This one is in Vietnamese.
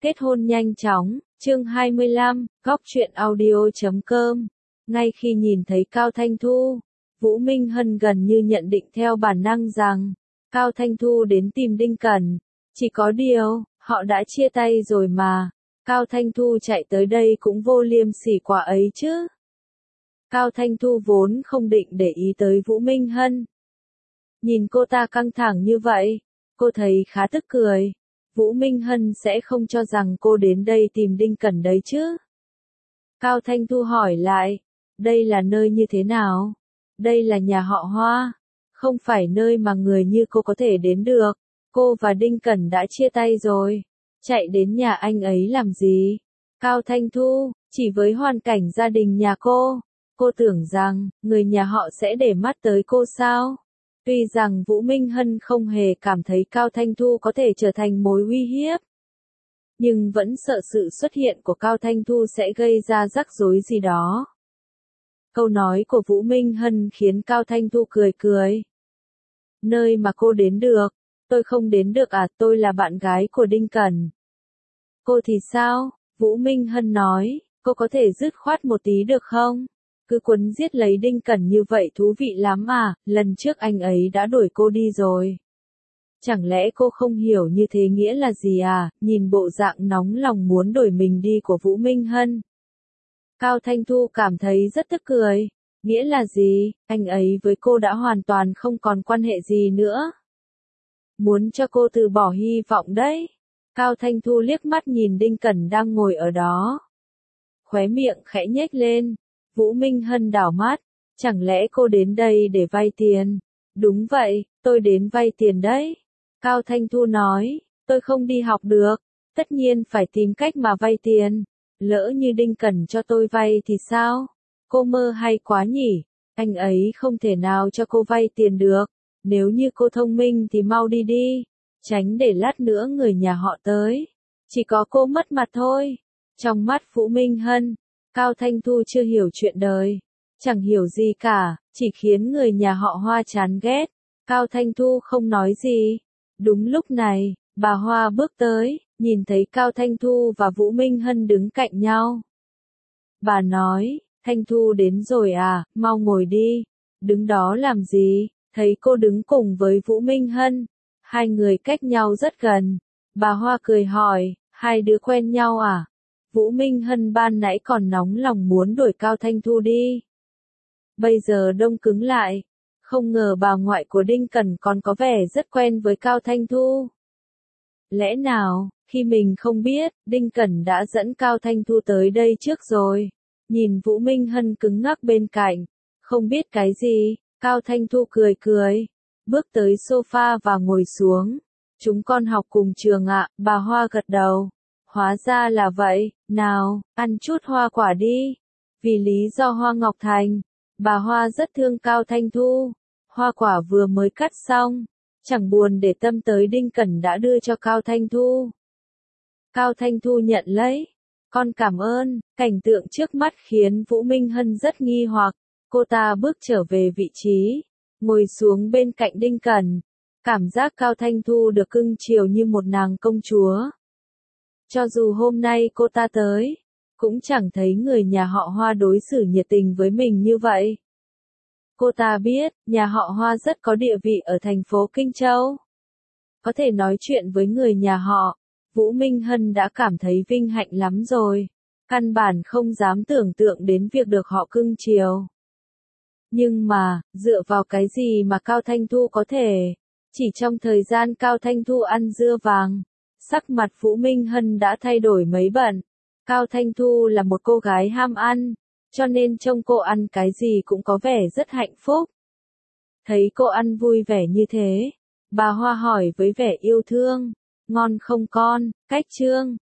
Kết hôn nhanh chóng, chương 25, góc truyện audio.com. Ngay khi nhìn thấy Cao Thanh Thu, Vũ Minh Hân gần như nhận định theo bản năng rằng, Cao Thanh Thu đến tìm Đinh Cẩn. Chỉ có điều, họ đã chia tay rồi mà, Cao Thanh Thu chạy tới đây cũng vô liêm sỉ quả ấy chứ. Cao Thanh Thu vốn không định để ý tới Vũ Minh Hân. Nhìn cô ta căng thẳng như vậy, cô thấy khá tức cười. Vũ Minh Hân sẽ không cho rằng cô đến đây tìm Đinh Cẩn đấy chứ. Cao Thanh Thu hỏi lại, đây là nơi như thế nào? Đây là nhà họ Hoa, không phải nơi mà người như cô có thể đến được. Cô và Đinh Cẩn đã chia tay rồi, chạy đến nhà anh ấy làm gì? Cao Thanh Thu, chỉ với hoàn cảnh gia đình nhà cô tưởng rằng, người nhà họ sẽ để mắt tới cô sao? Tuy rằng Vũ Minh Hân không hề cảm thấy Cao Thanh Thu có thể trở thành mối uy hiếp, nhưng vẫn sợ sự xuất hiện của Cao Thanh Thu sẽ gây ra rắc rối gì đó. Câu nói của Vũ Minh Hân khiến Cao Thanh Thu cười cười. Nơi mà cô đến được, tôi không đến được à, tôi là bạn gái của Đinh Cẩn. Cô thì sao? Vũ Minh Hân nói, cô có thể dứt khoát một tí được không? Cứ quấn giết lấy Đinh Cẩn như vậy thú vị lắm à, lần trước anh ấy đã đuổi cô đi rồi. Chẳng lẽ cô không hiểu như thế nghĩa là gì à, nhìn bộ dạng nóng lòng muốn đổi mình đi của Vũ Minh Hân. Cao Thanh Thu cảm thấy rất tức cười, nghĩa là gì, anh ấy với cô đã hoàn toàn không còn quan hệ gì nữa. Muốn cho cô từ bỏ hy vọng đấy. Cao Thanh Thu liếc mắt nhìn Đinh Cẩn đang ngồi ở đó. Khóe miệng khẽ nhếch lên. Vũ Minh Hân đảo mắt, chẳng lẽ cô đến đây để vay tiền? Đúng vậy, tôi đến vay tiền đấy. Cao Thanh Thu nói, tôi không đi học được, tất nhiên phải tìm cách mà vay tiền. Lỡ như Đinh Cẩn cho tôi vay thì sao? Cô mơ hay quá nhỉ, anh ấy không thể nào cho cô vay tiền được. Nếu như cô thông minh thì mau đi đi, tránh để lát nữa người nhà họ tới. Chỉ có cô mất mặt thôi. Trong mắt Vũ Minh Hân, Cao Thanh Thu chưa hiểu chuyện đời, chẳng hiểu gì cả, chỉ khiến người nhà họ Hoa chán ghét. Cao Thanh Thu không nói gì. Đúng lúc này, bà Hoa bước tới, nhìn thấy Cao Thanh Thu và Vũ Minh Hân đứng cạnh nhau. Bà nói, Thanh Thu đến rồi à, mau ngồi đi, đứng đó làm gì, thấy cô đứng cùng với Vũ Minh Hân, hai người cách nhau rất gần. Bà Hoa cười hỏi, hai đứa quen nhau à? Vũ Minh Hân ban nãy còn nóng lòng muốn đuổi Cao Thanh Thu đi. Bây giờ đông cứng lại, không ngờ bà ngoại của Đinh Cẩn còn có vẻ rất quen với Cao Thanh Thu. Lẽ nào, khi mình không biết, Đinh Cẩn đã dẫn Cao Thanh Thu tới đây trước rồi. Nhìn Vũ Minh Hân cứng ngắc bên cạnh, không biết cái gì, Cao Thanh Thu cười cười, bước tới sofa và ngồi xuống. Chúng con học cùng trường ạ, bà Hoa gật đầu. Hóa ra là vậy, nào, ăn chút hoa quả đi. Vì lý do Hoa Ngọc Thành, bà Hoa rất thương Cao Thanh Thu. Hoa quả vừa mới cắt xong, chẳng buồn để tâm tới Đinh Cẩn đã đưa cho Cao Thanh Thu. Cao Thanh Thu nhận lấy, con cảm ơn. Cảnh tượng trước mắt khiến Vũ Minh Hân rất nghi hoặc. Cô ta bước trở về vị trí, ngồi xuống bên cạnh Đinh Cẩn. Cảm giác Cao Thanh Thu được cưng chiều như một nàng công chúa. Cho dù hôm nay cô ta tới, cũng chẳng thấy người nhà họ Hoa đối xử nhiệt tình với mình như vậy. Cô ta biết, nhà họ Hoa rất có địa vị ở thành phố Kinh Châu. Có thể nói chuyện với người nhà họ, Vũ Minh Hân đã cảm thấy vinh hạnh lắm rồi. Căn bản không dám tưởng tượng đến việc được họ cưng chiều. Nhưng mà, dựa vào cái gì mà Cao Thanh Thu có thể? Chỉ trong thời gian Cao Thanh Thu ăn dưa vàng, sắc mặt Vũ Minh Hân đã thay đổi mấy bận. Cao Thanh Thu là một cô gái ham ăn, cho nên trông cô ăn cái gì cũng có vẻ rất hạnh phúc. Thấy cô ăn vui vẻ như thế, bà Hoa hỏi với vẻ yêu thương, ngon không con, cách trương,